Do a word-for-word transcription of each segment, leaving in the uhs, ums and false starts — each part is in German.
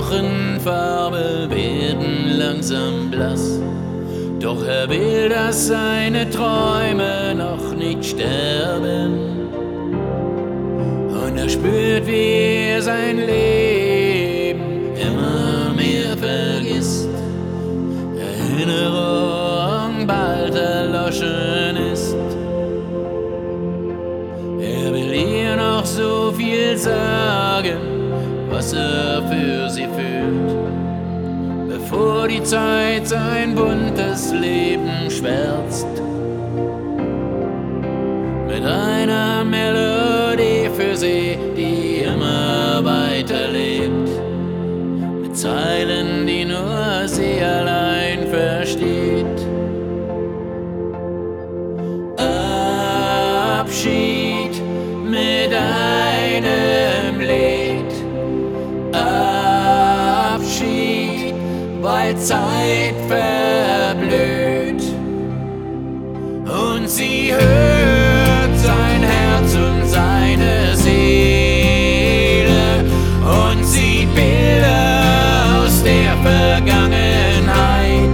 Knochenfarbe werden langsam blass. Doch er will, dass seine Träume noch nicht sterben. Und er spürt, wie er sein Leben immer mehr vergisst. Erinnerung bald erloschen ist. Er will ihr noch so viel sagen, was er für sie fühlt, bevor die Zeit sein buntes Leben schwärzt. Mit einer Melodie für sie, die immer weiterlebt, mit Zeilen, die nur sie allein versteht. Abschied mit einem Lied, Abschied, weil Zeit verblüht. Und sie hört sein Herz und seine Seele und sieht Bilder aus der Vergangenheit.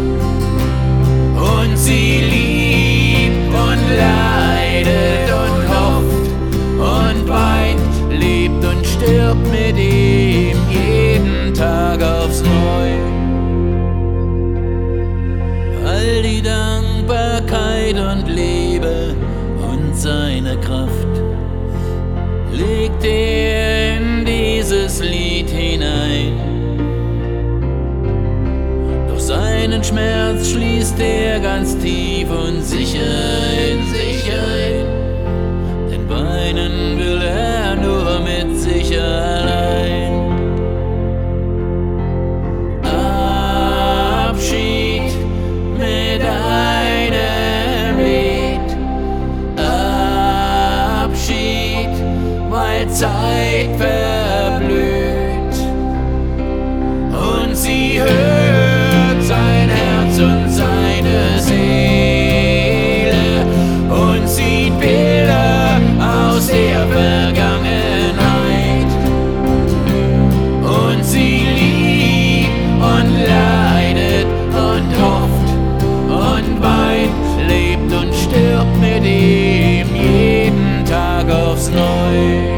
Und sie liebt und leidet und hofft und weint, lebt und stirbt mit ihm jeden Tag aufs Neue. All die Dankbarkeit und Liebe und seine Kraft legt er in dieses Lied hinein. Doch seinen Schmerz schließt er ganz tief und sicher in sich ein, denn weinen will er nur mit sich allein. Abschied mit einem Lied, Abschied, weil Zeit verblüht. Und sie hört sein Herz und seine Seele und sieht Bilder aus der Vergangenheit. Und sie liebt und leidet und hofft und weint, lebt und stirbt mit ihm jeden Tag aufs Neue.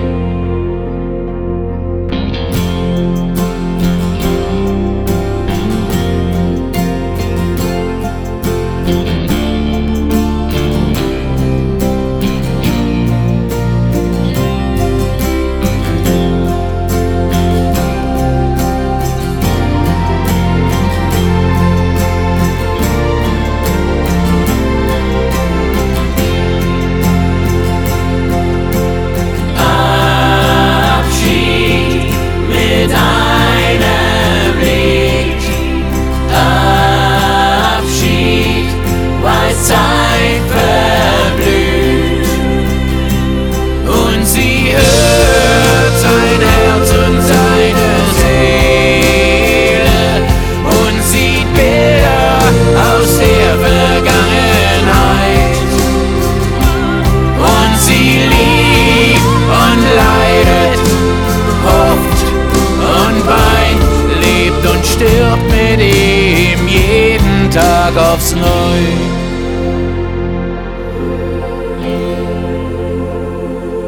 Zeit verblüht. Und sie hört sein Herz und seine Seele und sieht Bilder aus der Vergangenheit. Und sie liebt und leidet, hofft und weint, lebt und stirbt mit ihm jeden Tag aufs Neue.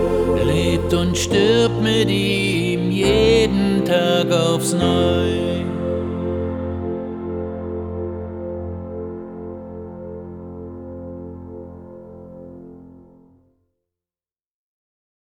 Und stirbt mit ihm jeden Tag aufs Neue.